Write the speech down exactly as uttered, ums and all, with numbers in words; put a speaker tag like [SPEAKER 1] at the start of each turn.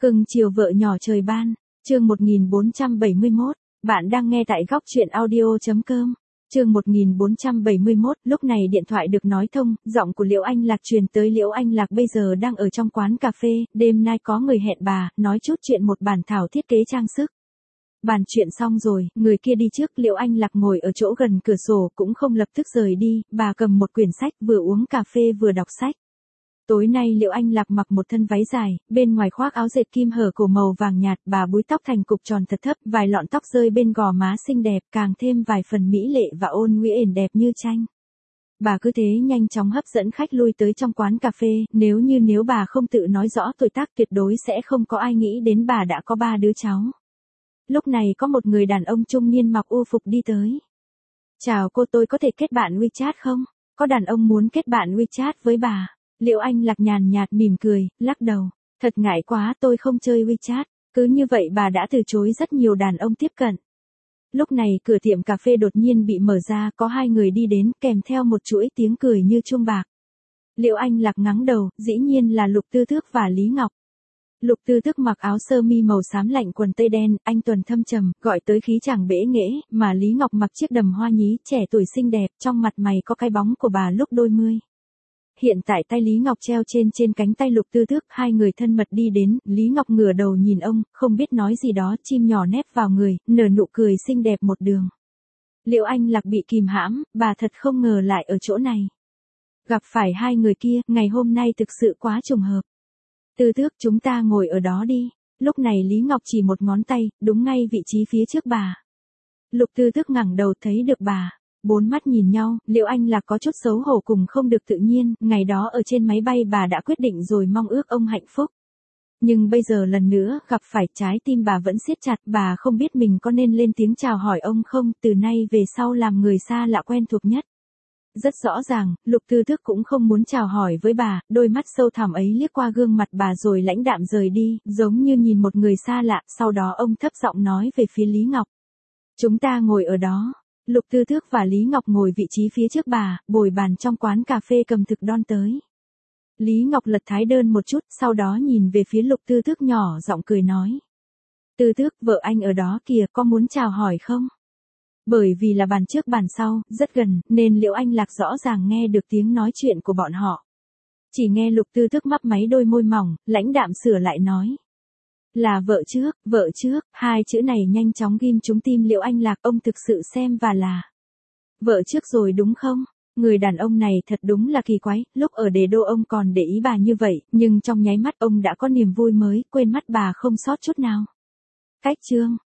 [SPEAKER 1] Cưng chiều vợ nhỏ trời ban, chương một nghìn bốn trăm bảy mươi mốt, bạn đang nghe tại góc truyện audio.com. Chương một nghìn bốn trăm bảy mươi mốt, lúc này điện thoại được nói thông, giọng của Liễu Anh Lạc truyền tới. Liễu Anh Lạc bây giờ đang ở trong quán cà phê, đêm nay có người hẹn bà, nói chút chuyện một bản thảo thiết kế trang sức. Bàn chuyện xong rồi, người kia đi trước. Liễu Anh Lạc ngồi ở chỗ gần cửa sổ, cũng không lập tức rời đi, bà cầm một quyển sách, vừa uống cà phê vừa đọc sách. Tối nay Liễu Anh Lạc mặc một thân váy dài, bên ngoài khoác áo dệt kim hở cổ màu vàng nhạt, bà búi tóc thành cục tròn thật thấp, vài lọn tóc rơi bên gò má xinh đẹp, càng thêm vài phần mỹ lệ và ôn nguyễn đẹp như tranh. Bà cứ thế nhanh chóng hấp dẫn khách lui tới trong quán cà phê, nếu như nếu bà không tự nói rõ tuổi tác tuyệt đối sẽ không có ai nghĩ đến bà đã có ba đứa cháu. Lúc này có một người đàn ông trung niên mặc u phục đi tới. Chào cô, tôi có thể kết bạn WeChat không? Có đàn ông muốn kết bạn WeChat với bà. Liễu Anh Lạc nhàn nhạt mỉm cười, lắc đầu. Thật ngại quá, tôi không chơi WeChat. Cứ như vậy bà đã từ chối rất nhiều đàn ông tiếp cận. Lúc này cửa tiệm cà phê đột nhiên bị mở ra, có hai người đi đến kèm theo một chuỗi tiếng cười như chuông bạc. Liễu Anh Lạc ngắng đầu, dĩ nhiên là Lục Tư Thước và Lý Ngọc. Lục Tư Thước mặc áo sơ mi màu xám lạnh, quần tây đen, anh tuần thâm trầm, gọi tới khí chàng bể nghễ, mà Lý Ngọc mặc chiếc đầm hoa nhí, trẻ tuổi xinh đẹp, trong mặt mày có cái bóng của bà lúc đôi mươi. Hiện tại tay Lý Ngọc treo trên trên cánh tay Lục Tư Thước, hai người thân mật đi đến, Lý Ngọc ngửa đầu nhìn ông, không biết nói gì đó, chim nhỏ nép vào người, nở nụ cười xinh đẹp một đường. Liễu Anh Lạc bị kìm hãm, bà thật không ngờ lại ở chỗ này. Gặp phải hai người kia, ngày hôm nay thực sự quá trùng hợp. Tư Thước, chúng ta ngồi ở đó đi. Lúc này Lý Ngọc chỉ một ngón tay, đúng ngay vị trí phía trước bà. Lục Tư Thước ngẩng đầu thấy được bà. Bốn mắt nhìn nhau, Liễu Anh Lạc có chút xấu hổ cùng không được tự nhiên, ngày đó ở trên máy bay bà đã quyết định rồi, mong ước ông hạnh phúc. Nhưng bây giờ lần nữa gặp phải, trái tim bà vẫn siết chặt, bà không biết mình có nên lên tiếng chào hỏi ông không, từ nay về sau làm người xa lạ quen thuộc nhất. Rất rõ ràng, Lục Tư Thước cũng không muốn chào hỏi với bà, đôi mắt sâu thẳm ấy liếc qua gương mặt bà rồi lãnh đạm rời đi, giống như nhìn một người xa lạ, sau đó ông thấp giọng nói về phía Lý Ngọc. Chúng ta ngồi ở đó. Lục Tư Thước và Lý Ngọc ngồi vị trí phía trước bà, bồi bàn trong quán cà phê cầm thực đon tới. Lý Ngọc lật thái đơn một chút, sau đó nhìn về phía Lục Tư Thước nhỏ giọng cười nói. Tư Thước, vợ anh ở đó kìa, có muốn chào hỏi không? Bởi vì là bàn trước bàn sau, rất gần, nên Liễu Anh Lạc rõ ràng nghe được tiếng nói chuyện của bọn họ. Chỉ nghe Lục Tư Thước mấp máy đôi môi mỏng, lãnh đạm sửa lại nói. Là vợ trước, vợ trước, hai chữ này nhanh chóng ghim trúng tim Liễu Anh Lạc, ông thực sự xem và là vợ trước rồi đúng không? Người đàn ông này thật đúng là kỳ quái, lúc ở Đế Đô ông còn để ý bà như vậy, nhưng trong nháy mắt ông đã có niềm vui mới, quên mất bà không sót chút nào. Cách chương